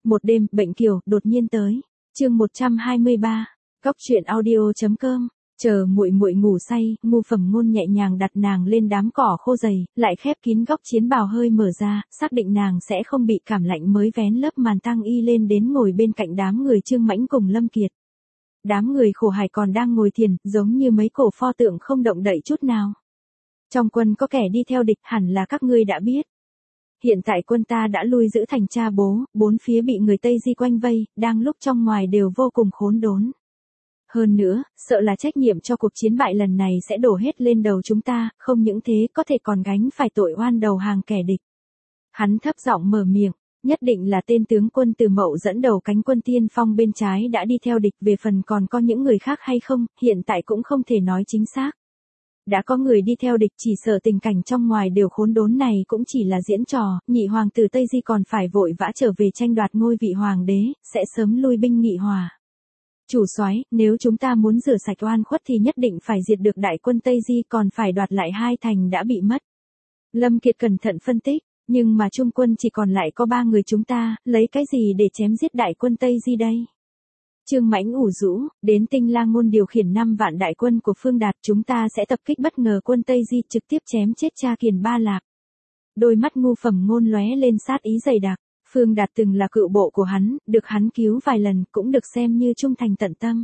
Một đêm, bệnh kiều, đột nhiên tới. Chương 123. Góc truyện audio.com. Chờ muội muội ngủ say, Ngu Phẩm Ngôn nhẹ nhàng đặt nàng lên đám cỏ khô dày, lại khép kín góc chiến bào hơi mở ra, xác định nàng sẽ không bị cảm lạnh mới vén lớp màn tang y lên đến ngồi bên cạnh đám người Trương Mãnh cùng Lâm Kiệt. Đám người khổ hải còn đang ngồi thiền, giống như mấy cổ pho tượng không động đậy chút nào. Trong quân có kẻ đi theo địch, hẳn là các ngươi đã biết. Hiện tại quân ta đã lui giữ thành Cha Bố, bốn phía bị người Tây Di quanh vây, đang lúc trong ngoài đều vô cùng khốn đốn. Hơn nữa, sợ là trách nhiệm cho cuộc chiến bại lần này sẽ đổ hết lên đầu chúng ta, không những thế có thể còn gánh phải tội oan đầu hàng kẻ địch. Hắn thấp giọng mở miệng, nhất định là tên tướng quân Từ Mậu dẫn đầu cánh quân tiên phong bên trái đã đi theo địch, về phần còn có những người khác hay không, hiện tại cũng không thể nói chính xác. Đã có người đi theo địch, chỉ sợ tình cảnh trong ngoài đều khốn đốn này cũng chỉ là diễn trò, nhị hoàng tử Tây Di còn phải vội vã trở về tranh đoạt ngôi vị hoàng đế, sẽ sớm lui binh nghị hòa. Chủ soái, nếu chúng ta muốn rửa sạch oan khuất thì nhất định phải diệt được đại quân Tây Di, còn phải đoạt lại hai thành đã bị mất. Lâm Kiệt cẩn thận phân tích, nhưng mà trung quân chỉ còn lại có 3 người chúng ta, lấy cái gì để chém giết đại quân Tây Di đây? Trương Mãnh ủ rũ, đến Tinh La Ngôn điều khiển 5 vạn đại quân của Phương Đạt, chúng ta sẽ tập kích bất ngờ quân Tây Di, trực tiếp chém chết Cha Kiền Ba Lạp. Đôi mắt Ngu Phẩm Ngôn lóe lên sát ý dày đặc. Phương Đạt từng là cựu bộ của hắn, được hắn cứu vài lần, cũng được xem như trung thành tận tâm.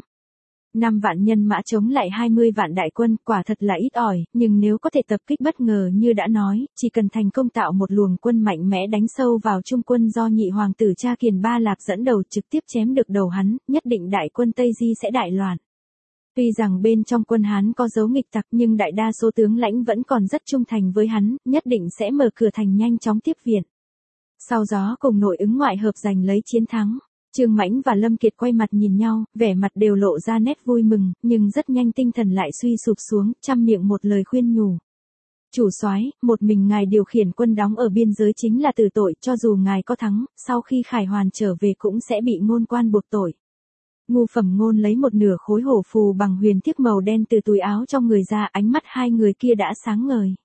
5 vạn nhân mã chống lại 20 vạn đại quân, quả thật là ít ỏi, nhưng nếu có thể tập kích bất ngờ như đã nói, chỉ cần thành công tạo một luồng quân mạnh mẽ đánh sâu vào trung quân do nhị hoàng tử Cha Kiền Ba Lạp dẫn đầu, trực tiếp chém được đầu hắn, nhất định đại quân Tây Di sẽ đại loạn. Tuy rằng bên trong quân Hán có dấu nghịch tặc nhưng đại đa số tướng lãnh vẫn còn rất trung thành với hắn, nhất định sẽ mở cửa thành nhanh chóng tiếp viện. Sau đó cùng nội ứng ngoại hợp giành lấy chiến thắng. Trương Mãnh và Lâm Kiệt quay mặt nhìn nhau, vẻ mặt đều lộ ra nét vui mừng, nhưng rất nhanh tinh thần lại suy sụp xuống, trăm miệng một lời khuyên nhủ. Chủ soái, một mình ngài điều khiển quân đóng ở biên giới chính là tử tội, cho dù ngài có thắng, sau khi Khải Hoàn trở về cũng sẽ bị ngôn quan buộc tội. Ngu Phẩm Ngôn lấy một nửa khối hổ phù bằng huyền thiếc màu đen từ túi áo trong người ra, ánh mắt hai người kia đã sáng ngời.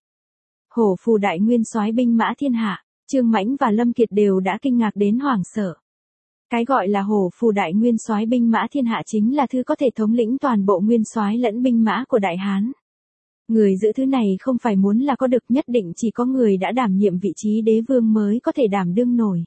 Hổ phù đại nguyên soái binh mã thiên hạ. Trương Mãnh và Lâm Kiệt đều đã kinh ngạc đến hoảng sợ. Cái gọi là hổ phù đại nguyên soái binh mã thiên hạ chính là thứ có thể thống lĩnh toàn bộ nguyên soái lẫn binh mã của Đại Hán. Người giữ thứ này không phải muốn là có được, nhất định chỉ có người đã đảm nhiệm vị trí đế vương mới có thể đảm đương nổi.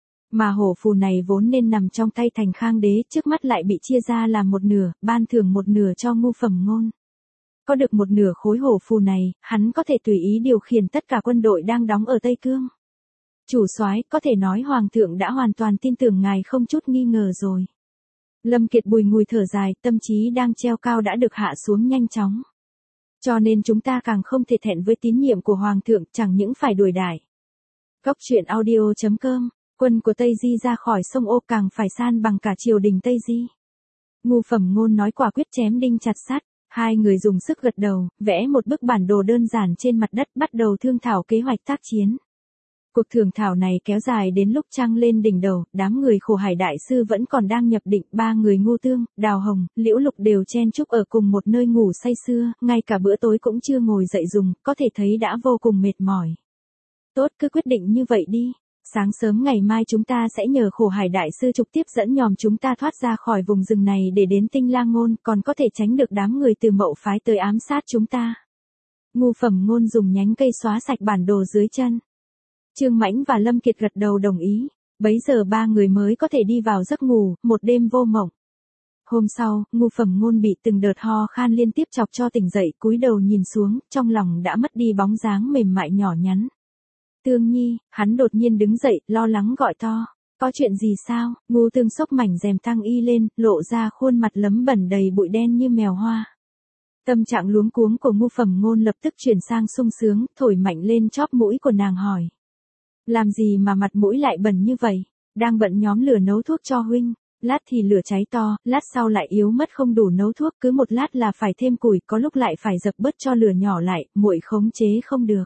Mà hổ phù này vốn nên nằm trong tay Thành Khang đế, trước mắt lại bị chia ra làm một nửa, ban thưởng một nửa cho Ngu Phẩm Ngôn. Có được một nửa khối hổ phù này, hắn có thể tùy ý điều khiển tất cả quân đội đang đóng ở Tây Cương. Chủ soái, có thể nói hoàng thượng đã hoàn toàn tin tưởng ngài không chút nghi ngờ rồi. Lâm Kiệt bùi ngùi thở dài, tâm trí đang treo cao đã được hạ xuống nhanh chóng. Cho nên chúng ta càng không thể thẹn với tín nhiệm của hoàng thượng, chẳng những phải đuổi đãi. Góc truyện audio.com. Quân của Tây Di ra khỏi sông Ô càng phải san bằng cả triều đình Tây Di. Ngu Phẩm Ngôn nói quả quyết chém đinh chặt sắt. Hai người dùng sức gật đầu, vẽ một bức bản đồ đơn giản trên mặt đất, bắt đầu thương thảo kế hoạch tác chiến. Cuộc thương thảo này kéo dài đến lúc trăng lên đỉnh đầu, đám người khổ hải đại sư vẫn còn đang nhập định, 3 người Ngu Tương, Đào Hồng, Liễu Lục đều chen chúc ở cùng một nơi ngủ say sưa, ngay cả bữa tối cũng chưa ngồi dậy dùng, có thể thấy đã vô cùng mệt mỏi. Tốt, cứ quyết định như vậy đi. Sáng sớm ngày mai chúng ta sẽ nhờ khổ hải đại sư trực tiếp dẫn nhòm chúng ta thoát ra khỏi vùng rừng này để đến Tinh La Ngôn, còn có thể tránh được đám người Từ Mậu phái tới ám sát chúng ta. Ngu Phẩm Ngôn dùng nhánh cây xóa sạch bản đồ dưới chân. Trương Mãnh và Lâm Kiệt gật đầu đồng ý. Bấy giờ 3 người mới có thể đi vào giấc ngủ, một đêm vô mộng. Hôm sau, Ngu Phẩm Ngôn bị từng đợt ho khan liên tiếp chọc cho tỉnh dậy, cúi đầu nhìn xuống, trong lòng đã mất đi bóng dáng mềm mại nhỏ nhắn. Tương Nhi, hắn đột nhiên đứng dậy, lo lắng gọi to. Có chuyện gì sao? Ngu Tương xốc mảnh rèm tang y lên, lộ ra khuôn mặt lấm bẩn đầy bụi đen như mèo hoa. Tâm trạng luống cuống của Ngu Phẩm Ngôn lập tức chuyển sang sung sướng, thổi mạnh lên chóp mũi của nàng hỏi. Làm gì mà mặt mũi lại bẩn như vậy? Đang bận nhóm lửa nấu thuốc cho huynh. Lát thì lửa cháy to, lát sau lại yếu mất không đủ nấu thuốc, cứ một lát là phải thêm củi, có lúc lại phải dập bớt cho lửa nhỏ lại, muội khống chế không được.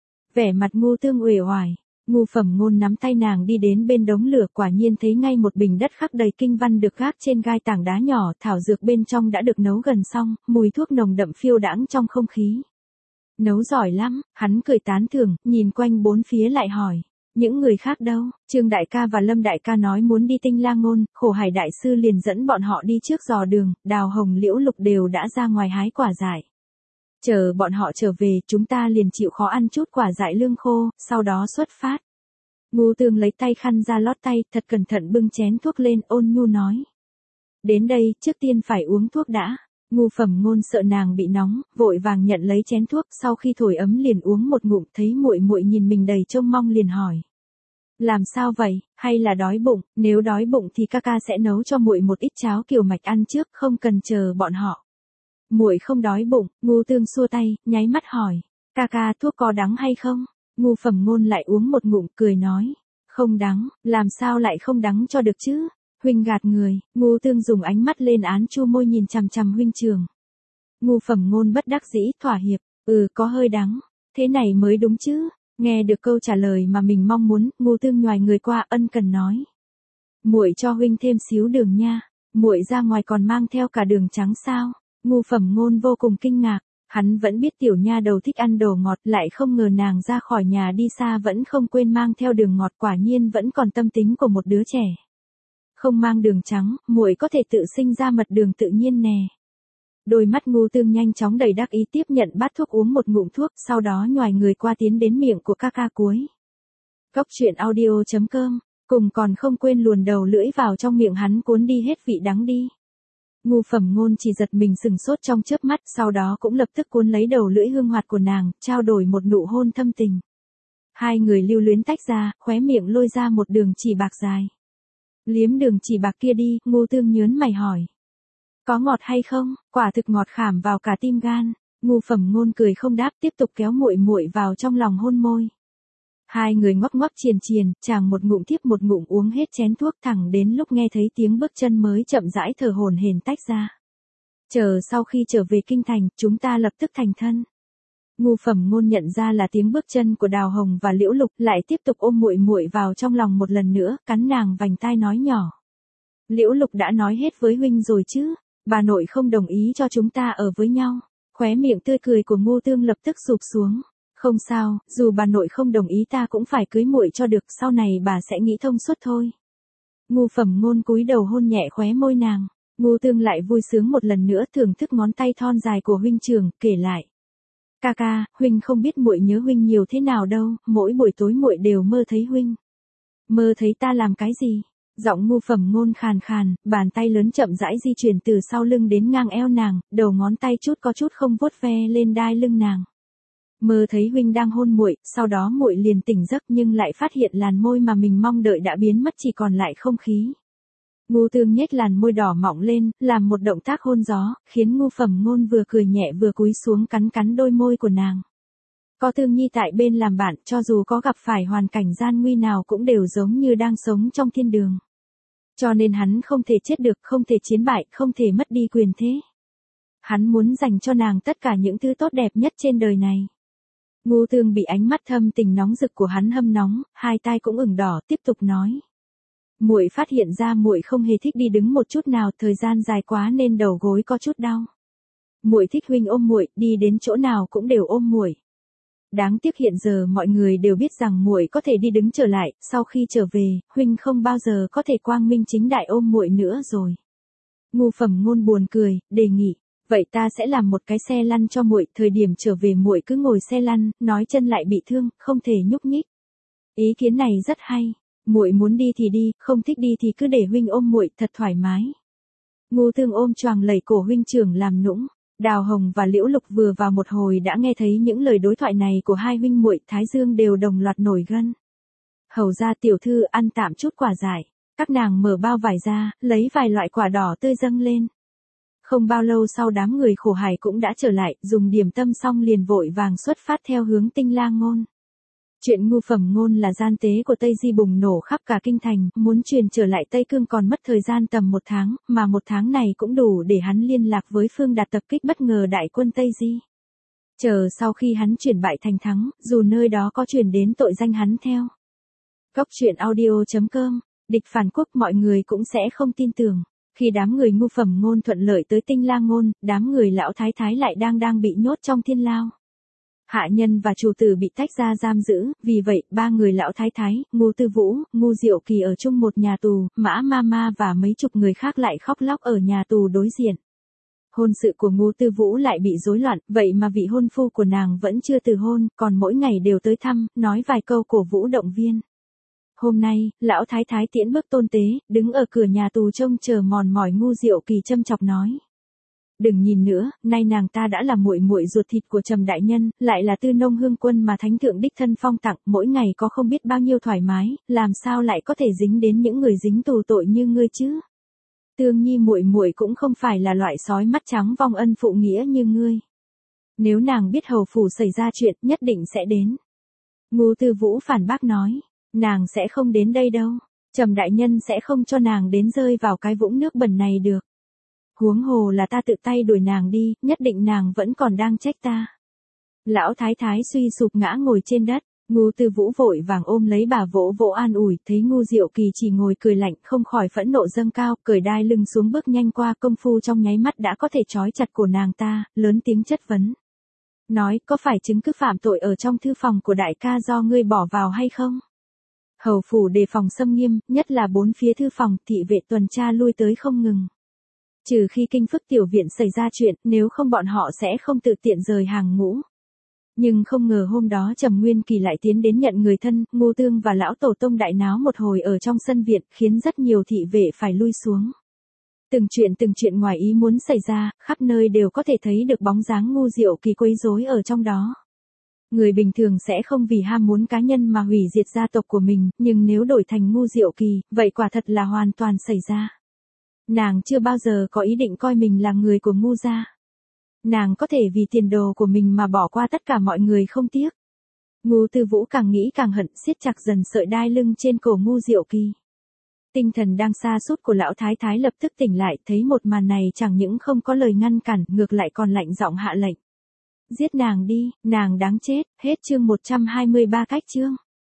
Vẻ mặt Ngu Tương uể oải. Ngu Phẩm Ngôn nắm tay nàng đi đến bên đống lửa, quả nhiên thấy ngay một bình đất khắc đầy kinh văn được gác trên gai tảng đá nhỏ, thảo dược bên trong đã được nấu gần xong, mùi thuốc nồng đậm phiêu đãng trong không khí. Nấu giỏi lắm, hắn cười tán thưởng, nhìn quanh bốn phía lại hỏi. Những người khác đâu? Trương đại ca và Lâm đại ca nói muốn đi Tinh La Ngôn, Khổ Hải đại sư liền dẫn bọn họ đi trước dò đường, Đào Hồng Liễu Lục đều đã ra ngoài hái quả dại. Chờ bọn họ trở về, chúng ta liền chịu khó ăn chút quả dại lương khô, sau đó xuất phát. Ngô Tương lấy tay khăn ra lót tay, thật cẩn thận bưng chén thuốc lên, ôn nhu nói. Đến đây, trước tiên phải uống thuốc đã. Ngô Phẩm Ngôn sợ nàng bị nóng, vội vàng nhận lấy chén thuốc, sau khi thổi ấm liền uống một ngụm, thấy muội muội nhìn mình đầy trông mong liền hỏi. Làm sao vậy, hay là đói bụng, nếu đói bụng thì ca ca sẽ nấu cho muội một ít cháo kiều mạch ăn trước, không cần chờ bọn họ. Muội không đói bụng, Ngô Tương xua tay, nháy mắt hỏi. Ca ca thuốc có đắng hay không? Ngô Phẩm Ngôn lại uống một ngụm, cười nói. Không đắng, làm sao lại không đắng cho được chứ? Huynh gạt người, Ngô Tương dùng ánh mắt lên án chu môi nhìn chằm chằm huynh trường. Ngô Phẩm Ngôn bất đắc dĩ thỏa hiệp, có hơi đắng, thế này mới đúng chứ. Nghe được câu trả lời mà mình mong muốn, Ngô Tương nhoài người qua ân cần nói. Muội cho huynh thêm xíu đường nha, muội ra ngoài còn mang theo cả đường trắng sao? Ngô Phẩm Ngôn vô cùng kinh ngạc, hắn vẫn biết tiểu nha đầu thích ăn đồ ngọt, lại không ngờ nàng ra khỏi nhà đi xa vẫn không quên mang theo đường ngọt, quả nhiên vẫn còn tâm tính của một đứa trẻ. Không mang đường trắng, muội có thể tự sinh ra mật đường tự nhiên nè. Đôi mắt Ngô Tương nhanh chóng đầy đắc ý tiếp nhận bát thuốc uống một ngụm thuốc, sau đó nhoài người qua tiến đến miệng của ca ca cuối. Cốc truyện audio.com, cùng còn không quên luồn đầu lưỡi vào trong miệng hắn cuốn đi hết vị đắng đi. Ngô Phẩm Ngôn chỉ giật mình sừng sốt trong chớp mắt, sau đó cũng lập tức cuốn lấy đầu lưỡi hương hoạt của nàng, trao đổi một nụ hôn thâm tình. Hai người lưu luyến tách ra, khóe miệng lôi ra một đường chỉ bạc dài. Liếm đường chỉ bạc kia đi, Ngô Tương nhớn mày hỏi. Có ngọt hay không? Quả thực ngọt khảm vào cả tim gan. Ngô Phẩm Ngôn cười không đáp, tiếp tục kéo muội muội vào trong lòng hôn môi. Hai người ngoắc ngoắc triền triền, chàng một ngụm tiếp một ngụm uống hết chén thuốc, thẳng đến lúc nghe thấy tiếng bước chân mới chậm rãi thở hổn hển tách ra. Chờ sau khi trở về kinh thành, chúng ta lập tức thành thân. Ngô Phẩm Ngôn nhận ra là tiếng bước chân của Đào Hồng và Liễu Lục, lại tiếp tục ôm muội muội vào trong lòng một lần nữa, cắn nàng vành tai nói nhỏ. Liễu Lục đã nói hết với huynh rồi chứ, bà nội không đồng ý cho chúng ta ở với nhau. Khóe miệng tươi cười của Ngô Tương lập tức sụp xuống. Không sao, dù bà nội không đồng ý ta cũng phải cưới muội cho được, sau này bà sẽ nghĩ thông suốt thôi. Ngô Phẩm Ngôn cúi đầu hôn nhẹ khóe môi nàng. Ngô Tương lại vui sướng một lần nữa thưởng thức ngón tay thon dài của huynh trưởng, kể lại. Ca ca, huynh không biết muội nhớ huynh nhiều thế nào đâu, mỗi buổi tối muội đều mơ thấy huynh. Mơ thấy ta làm cái gì? Giọng Ngô Phẩm Ngôn khàn khàn, bàn tay lớn chậm rãi di chuyển từ sau lưng đến ngang eo nàng, đầu ngón tay chút có chút không vuốt ve lên đai lưng nàng. Mơ thấy huynh đang hôn muội, sau đó muội liền tỉnh giấc nhưng lại phát hiện làn môi mà mình mong đợi đã biến mất, chỉ còn lại không khí. Ngô Tương nhếch làn môi đỏ mọng lên, làm một động tác hôn gió, khiến Ngô Phẩm Ngôn vừa cười nhẹ vừa cúi xuống cắn cắn đôi môi của nàng. Có Tương Nhi tại bên làm bạn, cho dù có gặp phải hoàn cảnh gian nguy nào cũng đều giống như đang sống trong thiên đường. Cho nên hắn không thể chết được, không thể chiến bại, không thể mất đi quyền thế. Hắn muốn dành cho nàng tất cả những thứ tốt đẹp nhất trên đời này. Ngô Tương bị ánh mắt thâm tình nóng rực của hắn hâm nóng, hai tai cũng ửng đỏ, tiếp tục nói. Muội phát hiện ra muội không hề thích đi đứng một chút nào, thời gian dài quá nên đầu gối có chút đau. Muội thích huynh ôm muội, đi đến chỗ nào cũng đều ôm muội. Đáng tiếc hiện giờ mọi người đều biết rằng muội có thể đi đứng trở lại, sau khi trở về, huynh không bao giờ có thể quang minh chính đại ôm muội nữa rồi. Ngô Phẩm Ngôn buồn cười, đề nghị, vậy ta sẽ làm một cái xe lăn cho muội, thời điểm trở về muội cứ ngồi xe lăn, nói chân lại bị thương, không thể nhúc nhích. Ý kiến này rất hay, muội muốn đi thì đi, không thích đi thì cứ để huynh ôm muội, thật thoải mái. Ngô Tương ôm choàng lẩy cổ huynh trưởng làm nũng. Đào Hồng và Liễu Lục vừa vào một hồi đã nghe thấy những lời đối thoại này của hai huynh muội, thái dương đều đồng loạt nổi gân. Hầu ra tiểu thư ăn tạm chút quả dại. Các nàng mở bao vải ra, lấy vài loại quả đỏ tươi dâng lên. Không bao lâu sau đám người Khổ Hải cũng đã trở lại, dùng điểm tâm xong liền vội vàng xuất phát theo hướng Tinh La Ngôn. Chuyện Ngô Phẩm Ngôn là gian tế của Tây Di bùng nổ khắp cả kinh thành, muốn truyền trở lại Tây Cương còn mất thời gian tầm 1 tháng, mà 1 tháng này cũng đủ để hắn liên lạc với Phương Đạt tập kích bất ngờ đại quân Tây Di. Chờ sau khi hắn chuyển bại thành thắng, dù nơi đó có truyền đến tội danh hắn theo. Cốc truyện audio.com, địch phản quốc mọi người cũng sẽ không tin tưởng. Khi đám người Ngô Phẩm Ngôn thuận lợi tới Tinh La Ngôn, đám người lão thái thái lại đang bị nhốt trong thiên lao. Hạ nhân và chủ tử bị tách ra giam giữ, vì vậy, ba người lão thái thái, Ngô Tư Vũ, Ngô Diệu Kỳ ở chung một nhà tù, Mã Mama và mấy chục người khác lại khóc lóc ở nhà tù đối diện. Hôn sự của Ngô Tư Vũ lại bị rối loạn, vậy mà vị hôn phu của nàng vẫn chưa từ hôn, còn mỗi ngày đều tới thăm, nói vài câu cổ vũ động viên. Hôm nay, lão thái thái tiễn bước tôn tế, đứng ở cửa nhà tù trông chờ mòn mỏi. Ngô Diệu Kỳ châm chọc nói. Đừng nhìn nữa, nay nàng ta đã là muội muội ruột thịt của Trầm đại nhân, lại là Tư Nông Hương Quân mà thánh thượng đích thân phong tặng, mỗi ngày có không biết bao nhiêu thoải mái, làm sao lại có thể dính đến những người dính tù tội như ngươi chứ? Tương Nhi muội muội cũng không phải là loại sói mắt trắng vong ân phụ nghĩa như ngươi. Nếu nàng biết hầu phủ xảy ra chuyện, nhất định sẽ đến. Ngô Tư Vũ phản bác nói, nàng sẽ không đến đây đâu. Trầm đại nhân sẽ không cho nàng đến rơi vào cái vũng nước bẩn này được. Huống hồ là ta tự tay đuổi nàng đi, nhất định nàng vẫn còn đang trách ta. Lão thái thái suy sụp ngã ngồi trên đất, Ngô Tư Vũ vội vàng ôm lấy bà vỗ vỗ an ủi, thấy Ngô Diệu Kỳ chỉ ngồi cười lạnh, không khỏi phẫn nộ dâng cao, cởi đai lưng xuống bước nhanh qua, công phu trong nháy mắt đã có thể trói chặt cổ nàng ta, lớn tiếng chất vấn. Nói, có phải chứng cứ phạm tội ở trong thư phòng của đại ca do ngươi bỏ vào hay không? Hầu phủ đề phòng xâm nghiêm, nhất là bốn phía thư phòng, thị vệ tuần tra lui tới không ngừng. Trừ khi kinh phức tiểu viện xảy ra chuyện, nếu không bọn họ sẽ không tự tiện rời hàng ngũ. Nhưng không ngờ hôm đó Trầm Nguyên Kỳ lại tiến đến nhận người thân, Ngô Tương và lão tổ tông đại náo một hồi ở trong sân viện, khiến rất nhiều thị vệ phải lui xuống. Từng chuyện ngoài ý muốn xảy ra, khắp nơi đều có thể thấy được bóng dáng Ngô Diệu Kỳ quấy rối ở trong đó. Người bình thường sẽ không vì ham muốn cá nhân mà hủy diệt gia tộc của mình, nhưng nếu đổi thành Ngô Diệu Kỳ, vậy quả thật là hoàn toàn xảy ra. Nàng chưa bao giờ có ý định coi mình là người của Ngô gia. Nàng có thể vì tiền đồ của mình mà bỏ qua tất cả mọi người không tiếc. Ngô Tư Vũ càng nghĩ càng hận, siết chặt dần sợi đai lưng trên cổ Ngô Diệu Kỳ. Tinh thần đang sa sút của lão thái thái lập tức tỉnh lại, thấy một màn này chẳng những không có lời ngăn cản, ngược lại còn lạnh giọng hạ lệnh. Giết nàng đi, nàng đáng chết. Hết chương 123 cách chương.